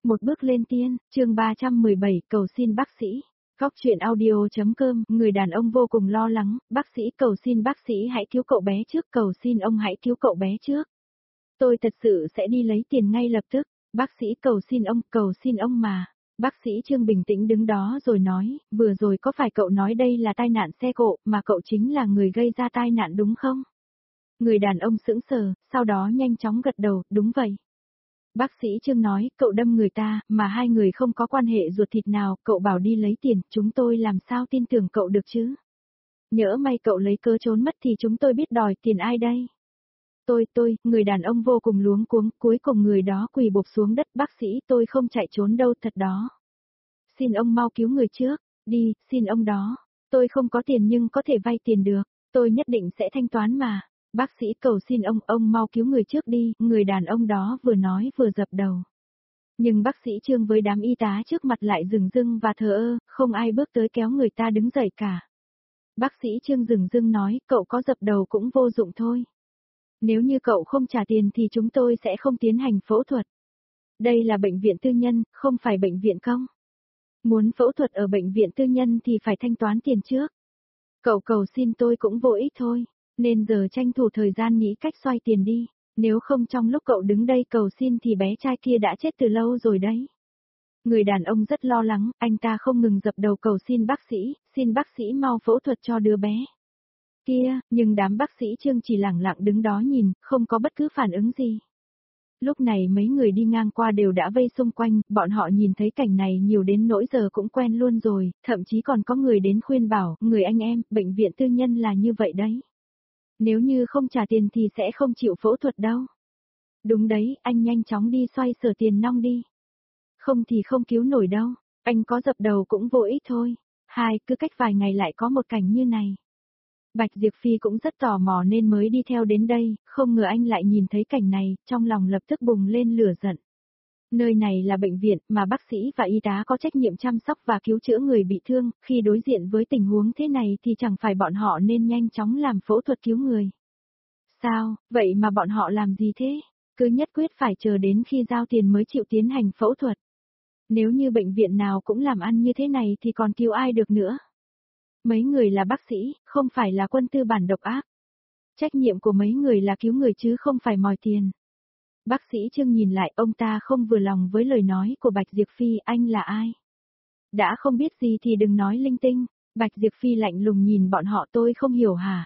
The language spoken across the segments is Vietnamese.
Một bước lên tiên, chương 317, cầu xin bác sĩ. Góc truyện audio.com, người đàn ông vô cùng lo lắng, bác sĩ cầu xin bác sĩ hãy cứu cậu bé trước, cầu xin ông hãy cứu cậu bé trước. Tôi thật sự sẽ đi lấy tiền ngay lập tức, bác sĩ cầu xin ông mà. Bác sĩ Trương bình tĩnh đứng đó rồi nói, vừa rồi có phải cậu nói đây là tai nạn xe cộ, mà cậu chính là người gây ra tai nạn đúng không? Người đàn ông sững sờ, sau đó nhanh chóng gật đầu, đúng vậy. Bác sĩ Trương nói, cậu đâm người ta, mà hai người không có quan hệ ruột thịt nào, cậu bảo đi lấy tiền, chúng tôi làm sao tin tưởng cậu được chứ? Nhỡ may cậu lấy cớ trốn mất thì chúng tôi biết đòi tiền ai đây? Người đàn ông vô cùng luống cuống, cuối cùng người đó quỳ bộp xuống đất, bác sĩ tôi không chạy trốn đâu thật đó. Xin ông mau cứu người trước, đi, xin ông đó. Tôi không có tiền nhưng có thể vay tiền được, tôi nhất định sẽ thanh toán mà. Bác sĩ cầu xin ông mau cứu người trước đi, người đàn ông đó vừa nói vừa dập đầu. Nhưng bác sĩ Trương với đám y tá trước mặt lại dửng dưng và thờ ơ, không ai bước tới kéo người ta đứng dậy cả. Bác sĩ Trương dửng dưng nói, cậu có dập đầu cũng vô dụng thôi. Nếu như cậu không trả tiền thì chúng tôi sẽ không tiến hành phẫu thuật. Đây là bệnh viện tư nhân, không phải bệnh viện công. Muốn phẫu thuật ở bệnh viện tư nhân thì phải thanh toán tiền trước. Cậu cầu xin tôi cũng vô ích thôi. Nên giờ tranh thủ thời gian nghĩ cách xoay tiền đi, nếu không trong lúc cậu đứng đây cầu xin thì bé trai kia đã chết từ lâu rồi đấy. Người đàn ông rất lo lắng, anh ta không ngừng dập đầu cầu xin bác sĩ mau phẫu thuật cho đứa bé. Kia, nhưng đám bác sĩ Trương chỉ lẳng lặng đứng đó nhìn, không có bất cứ phản ứng gì. Lúc này mấy người đi ngang qua đều đã vây xung quanh, bọn họ nhìn thấy cảnh này nhiều đến nỗi giờ cũng quen luôn rồi, thậm chí còn có người đến khuyên bảo, người anh em, bệnh viện tư nhân là như vậy đấy. Nếu như không trả tiền thì sẽ không chịu phẫu thuật đâu. Đúng đấy, anh nhanh chóng đi xoay sở tiền nong đi. Không thì không cứu nổi đâu, anh có dập đầu cũng vô ích thôi. Cứ cách vài ngày lại có một cảnh như này. Bạch Diệp Phi cũng rất tò mò nên mới đi theo đến đây, không ngờ anh lại nhìn thấy cảnh này, trong lòng lập tức bùng lên lửa giận. Nơi này là bệnh viện mà bác sĩ và y tá có trách nhiệm chăm sóc và cứu chữa người bị thương, khi đối diện với tình huống thế này thì chẳng phải bọn họ nên nhanh chóng làm phẫu thuật cứu người. Sao, vậy mà bọn họ làm gì thế? Cứ nhất quyết phải chờ đến khi giao tiền mới chịu tiến hành phẫu thuật. Nếu như bệnh viện nào cũng làm ăn như thế này thì còn cứu ai được nữa? Mấy người là bác sĩ, không phải là quân tư bản độc ác. Trách nhiệm của mấy người là cứu người chứ không phải mòi tiền. Bác sĩ Trương nhìn lại, ông ta không vừa lòng với lời nói của Bạch Diệp Phi, anh là ai? Đã không biết gì thì đừng nói linh tinh. Bạch Diệp Phi lạnh lùng nhìn bọn họ, tôi không hiểu hả?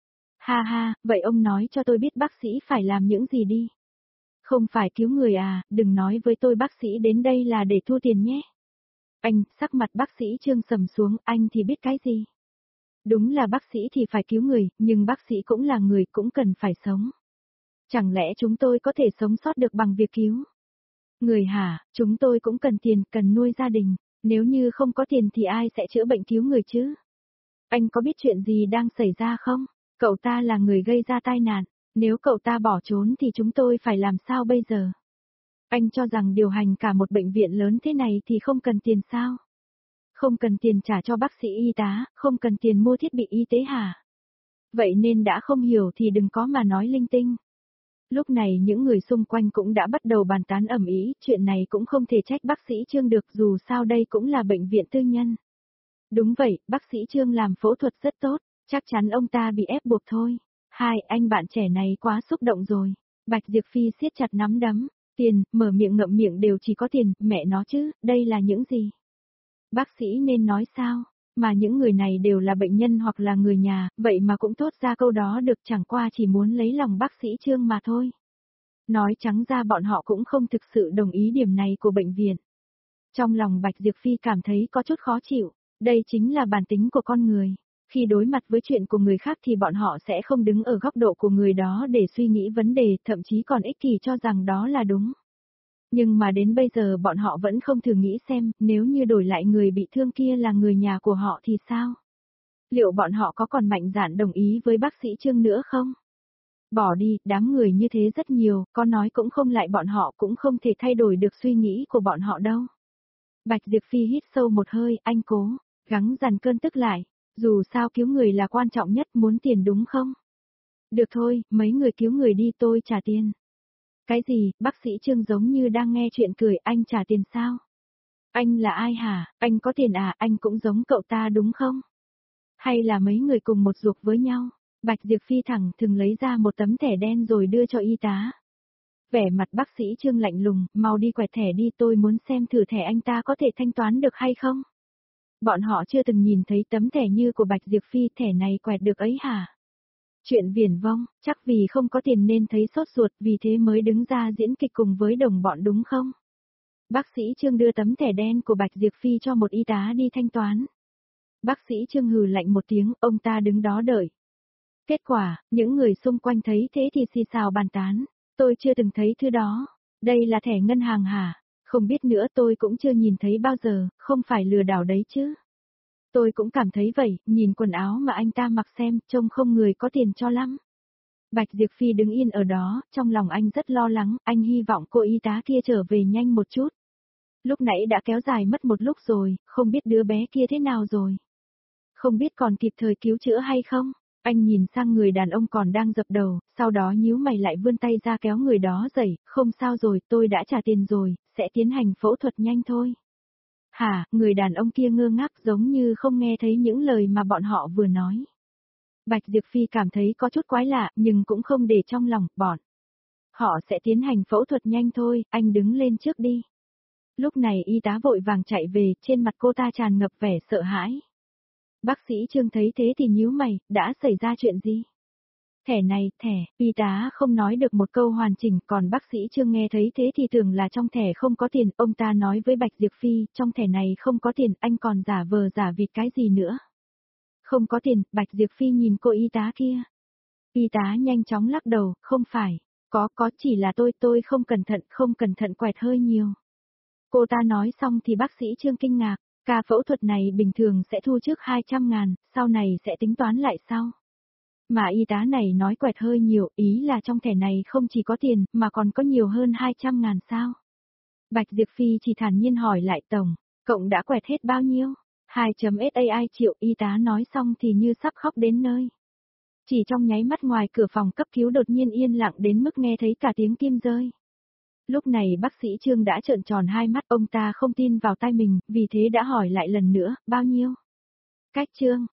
Ha, vậy ông nói cho tôi biết bác sĩ phải làm những gì đi. Không phải cứu người à, đừng nói với tôi bác sĩ đến đây là để thu tiền nhé. Anh, sắc mặt bác sĩ Trương sầm xuống, anh thì biết cái gì? Đúng là bác sĩ thì phải cứu người, nhưng bác sĩ cũng là người, cũng cần phải sống. Chẳng lẽ chúng tôi có thể sống sót được bằng việc cứu người hả? Chúng tôi cũng cần tiền, cần nuôi gia đình. Nếu như không có tiền thì ai sẽ chữa bệnh cứu người chứ? Anh có biết chuyện gì đang xảy ra không? Cậu ta là người gây ra tai nạn. Nếu cậu ta bỏ trốn thì chúng tôi phải làm sao bây giờ? Anh cho rằng điều hành cả một bệnh viện lớn thế này thì không cần tiền sao? Không cần tiền trả cho bác sĩ y tá, không cần tiền mua thiết bị y tế hả? Vậy nên đã không hiểu thì đừng có mà nói linh tinh. Lúc này những người xung quanh cũng đã bắt đầu bàn tán ầm ĩ, chuyện này cũng không thể trách bác sĩ Trương được, dù sao đây cũng là bệnh viện tư nhân. Đúng vậy, bác sĩ Trương làm phẫu thuật rất tốt, chắc chắn ông ta bị ép buộc thôi. Anh bạn trẻ này quá xúc động rồi. Bạch Diệp Phi siết chặt nắm đấm, tiền, mở miệng ngậm miệng đều chỉ có tiền, mẹ nó chứ, đây là những gì? Bác sĩ nên nói sao? Mà những người này đều là bệnh nhân hoặc là người nhà, vậy mà cũng thốt ra câu đó được, chẳng qua chỉ muốn lấy lòng bác sĩ Trương mà thôi. Nói trắng ra bọn họ cũng không thực sự đồng ý điểm này của bệnh viện. Trong lòng Bạch Diệp Phi cảm thấy có chút khó chịu, đây chính là bản tính của con người. Khi đối mặt với chuyện của người khác thì bọn họ sẽ không đứng ở góc độ của người đó để suy nghĩ vấn đề, thậm chí còn ích kỷ cho rằng đó là đúng. Nhưng mà đến bây giờ bọn họ vẫn không thử nghĩ xem, nếu như đổi lại người bị thương kia là người nhà của họ thì sao? Liệu bọn họ có còn mạnh dạn đồng ý với bác sĩ Trương nữa không? Bỏ đi, đám người như thế rất nhiều, có nói cũng không lại, bọn họ cũng không thể thay đổi được suy nghĩ của bọn họ đâu. Bạch Diệp Phi hít sâu một hơi, anh cố gắng dằn cơn tức lại. Dù sao cứu người là quan trọng nhất, muốn tiền đúng không? Được thôi, mấy người cứu người đi, tôi trả tiền. Cái gì, bác sĩ Trương giống như đang nghe chuyện cười, anh trả tiền sao? Anh là ai hả, anh có tiền à, anh cũng giống cậu ta đúng không? Hay là mấy người cùng một ruột với nhau? Bạch Diệp Phi thẳng thừng lấy ra một tấm thẻ đen rồi đưa cho y tá. Vẻ mặt bác sĩ Trương lạnh lùng, mau đi quẹt thẻ đi, tôi muốn xem thử thẻ anh ta có thể thanh toán được hay không? Bọn họ chưa từng nhìn thấy tấm thẻ như của Bạch Diệp Phi, thẻ này quẹt được ấy hả? Chuyện viển vông, chắc vì không có tiền nên thấy sốt ruột, vì thế mới đứng ra diễn kịch cùng với đồng bọn đúng không? Bác sĩ Trương đưa tấm thẻ đen của Bạch Diệp Phi cho một y tá đi thanh toán. Bác sĩ Trương hừ lạnh một tiếng, ông ta đứng đó đợi. Kết quả, những người xung quanh thấy thế thì xì xào bàn tán. Tôi chưa từng thấy thứ đó. Đây là thẻ ngân hàng hả? Không biết nữa, tôi cũng chưa nhìn thấy bao giờ, không phải lừa đảo đấy chứ. Tôi cũng cảm thấy vậy, nhìn quần áo mà anh ta mặc xem, trông không người có tiền cho lắm. Bạch Diệp Phi đứng yên ở đó, trong lòng anh rất lo lắng, anh hy vọng cô y tá kia trở về nhanh một chút. Lúc nãy đã kéo dài mất một lúc rồi, không biết đứa bé kia thế nào rồi. Không biết còn kịp thời cứu chữa hay không? Anh nhìn sang người đàn ông còn đang dập đầu, sau đó nhíu mày lại vươn tay ra kéo người đó dậy, không sao rồi, tôi đã trả tiền rồi, sẽ tiến hành phẫu thuật nhanh thôi. Hả, người đàn ông kia ngơ ngác giống như không nghe thấy những lời mà bọn họ vừa nói. Bạch Diệp Phi cảm thấy có chút quái lạ, nhưng cũng không để trong lòng, bọn. Họ sẽ tiến hành phẫu thuật nhanh thôi, anh đứng lên trước đi. Lúc này y tá vội vàng chạy về, trên mặt cô ta tràn ngập vẻ sợ hãi. Bác sĩ Trương thấy thế thì nhíu mày, đã xảy ra chuyện gì? Thẻ này, thẻ, y tá không nói được một câu hoàn chỉnh, còn bác sĩ Trương nghe thấy thế thì tưởng là trong thẻ không có tiền, ông ta nói với Bạch Diệp Phi, trong thẻ này không có tiền, anh còn giả vờ giả vịt cái gì nữa? Không có tiền, Bạch Diệp Phi nhìn cô y tá kia. Y tá nhanh chóng lắc đầu, không phải, có chỉ là tôi không cẩn thận quẹt hơi nhiều. Cô ta nói xong thì bác sĩ Trương kinh ngạc, ca phẫu thuật này bình thường sẽ thu trước 200.000, sau này sẽ tính toán lại sau. Mà y tá này nói quẹt hơi nhiều, ý là trong thẻ này không chỉ có tiền, mà còn có nhiều hơn 200.000 sao? Bạch Diệp Phi chỉ thản nhiên hỏi lại tổng, cộng đã quẹt hết bao nhiêu? 2.SAI triệu, y tá nói xong thì như sắp khóc đến nơi. Chỉ trong nháy mắt ngoài cửa phòng cấp cứu đột nhiên yên lặng đến mức nghe thấy cả tiếng kim rơi. Lúc này bác sĩ Trương đã trợn tròn hai mắt, ông ta không tin vào tai mình, vì thế đã hỏi lại lần nữa, bao nhiêu? Cách Trương,